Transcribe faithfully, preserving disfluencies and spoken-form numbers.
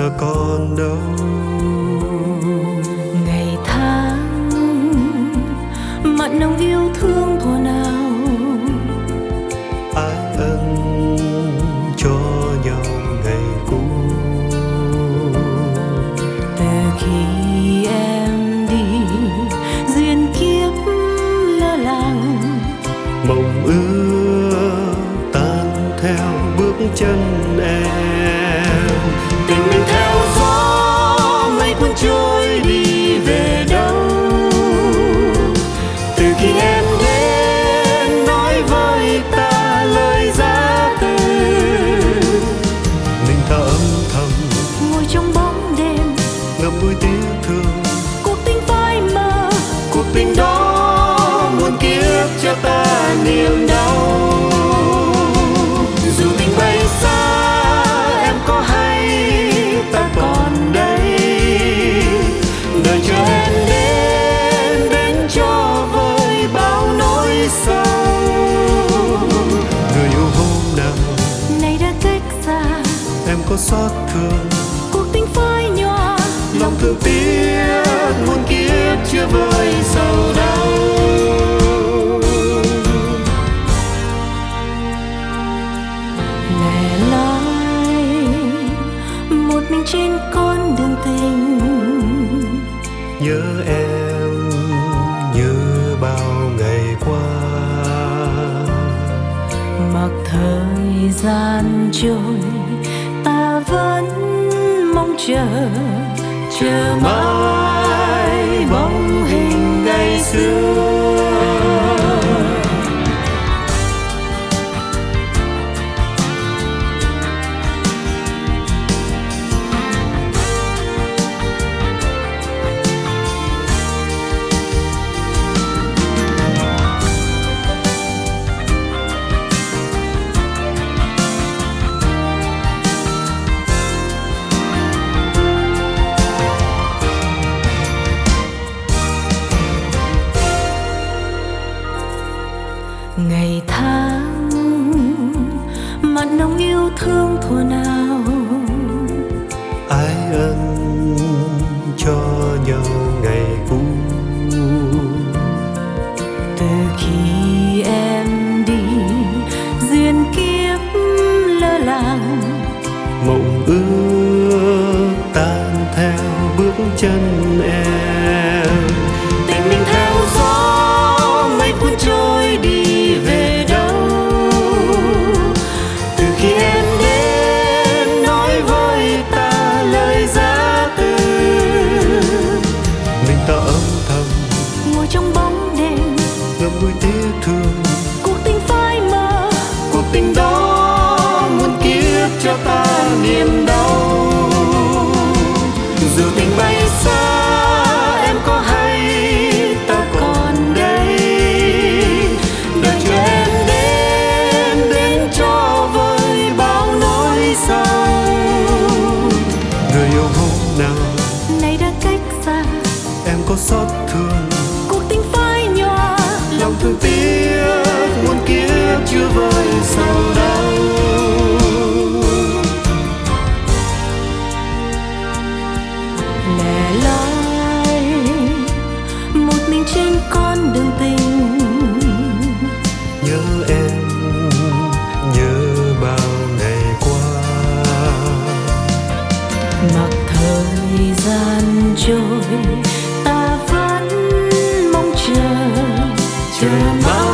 giờ còn đâu. Ngày tháng mặn nồng yêu thương thuở nào, Ái ân cho nhau ngày cũ. từ khi em đi duyên kiếp lơ làng, Mộng ước tan theo bước chân em. Tình mình theo gió mây cuốn trôi đi về đâu. Từ khi em đến nói với ta lời giá từ, mình ta âm thầm ngồi trong bóng đêm ngậm ngùi tiếc thương. cuộc tình phai mờ, Cuộc tình đó muôn kiếp cho ta niềm đau. Dù tình bay xa em có hay ta còn đây, đợi chờ em đến đến cho vơi bao nỗi sầu. Người yêu hôm nào nay đã cách xa, em có xót thương, cuộc tình phai nhòa, lòng thương tiếc muôn kiếp chưa vơi sầu đau. lẻ loi một mình trên con đường tình. Nhớ em như bao ngày qua, Mặc thời gian trôi ta vẫn mong chờ, chờ mãi bóng hình ngày xưa. Ngày tháng mặn nồng yêu thương thuở nào, ái ân cho nhau ngày cũ. từ khi em đi duyên kiếp lơ làng, Mộng ước tan theo bước chân em. Tình mình theo gió mây cuốn trôi đi về đâu. Từ khi em đến nói với ta lời giá từ, mình ta âm thầm ngồi trong bóng đêm ngậm ngùi tiếc thương. cuộc tình phai mờ, Cuộc tình đó muôn kiếp cho ta niềm đau. Dù tình bay xa em có hay ta còn đây, đợi chờ em đến đến cho vơi bao nỗi sầu. Người yêu hôm nào nay đã cách xa, em có xót thương, cuộc tình phai nhòa, lòng thương tiếc muôn kiếp chưa vơi sầu đau. lẻ loi một mình trên con đường tình. Nhớ em nhớ bao ngày qua, Mặc thời gian trôi ta vẫn mong chờ, chờ mãi